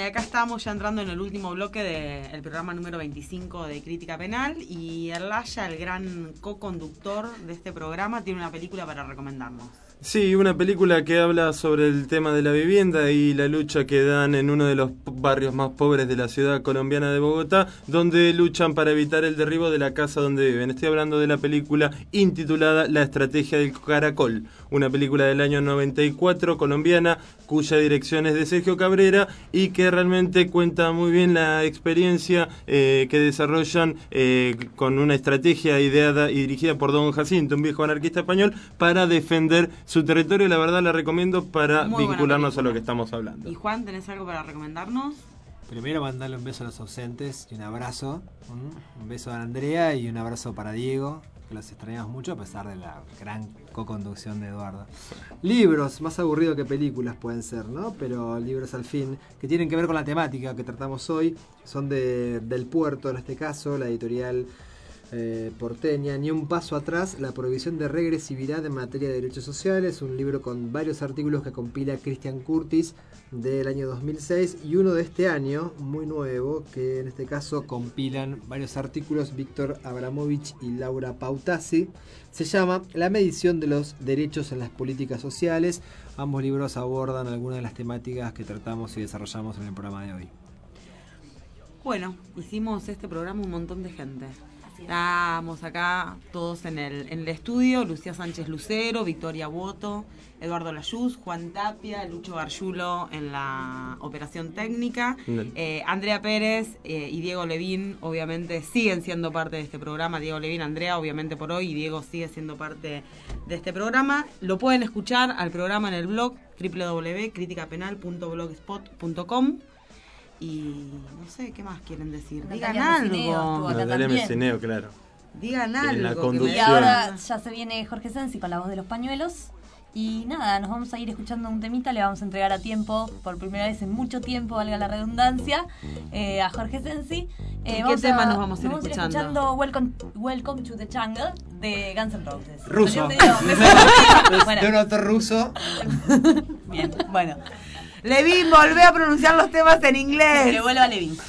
acá estamos ya entrando en el último bloque del programa número 25 de Crítica Penal y Erlaya, el gran co-conductor de este programa, tiene una película para recomendarnos. Sí, una película que habla sobre el tema de la vivienda y la lucha que dan en uno de los barrios más pobres de la ciudad colombiana de Bogotá, donde luchan para evitar el derribo de la casa donde viven. Estoy hablando de la película intitulada La Estrategia del Caracol, una película del año 94 colombiana, cuya dirección es de Sergio Cabrera y que realmente cuenta muy bien la experiencia que desarrollan con una estrategia ideada y dirigida por Don Jacinto, un viejo anarquista español, para defender su territorio. La verdad la recomiendo para vincularnos a lo que estamos hablando. Y Juan, ¿tenés algo para recomendarnos? Primero mandarle un beso a los ausentes y un abrazo, un beso a Andrea y un abrazo para Diego, que los extrañamos mucho a pesar de la gran co-conducción de Eduardo. Libros, más aburrido que películas pueden ser, ¿no? Pero libros al fin, que tienen que ver con la temática que tratamos hoy, son del Puerto, en este caso, la editorial porteña, Ni un paso atrás, la prohibición de regresividad en materia de derechos sociales, un libro con varios artículos que compila Christian Curtis del año 2006 y uno de este año, muy nuevo, que en este caso compilan varios artículos Víctor Abramovich y Laura Pautasi. Se llama La medición de los derechos en las políticas sociales. Ambos libros abordan algunas de las temáticas que tratamos y desarrollamos en el programa de hoy. Bueno, hicimos este programa un montón de gente. Estamos acá todos en el estudio: Lucía Sánchez Lucero, Victoria Boto, Eduardo Layuz, Juan Tapia, Lucho Gargiulo en la operación técnica, Andrea Pérez y Diego Levín obviamente siguen siendo parte de este programa. Diego Levín, Andrea obviamente por hoy, y Diego sigue siendo parte de este programa. Lo pueden escuchar al programa en el blog www.criticapenal.blogspot.com. Y no sé, ¿qué más quieren decir? Digan algo. Natalia Messineo, claro. Digan algo. En la conducción. Y ahora ya se viene Jorge Sensi con la voz de los pañuelos. Y nada, nos vamos a ir escuchando un temita. Le vamos a entregar a tiempo, por primera vez en mucho tiempo, valga la redundancia, a Jorge Sensi. ¿Qué tema nos vamos a ir escuchando? Welcome to the Jungle de Guns N' Roses. Ruso. Bueno. De un autor ruso. Bien, bueno. Levín, volvé a pronunciar los temas en inglés. Que le vuelva a Levín.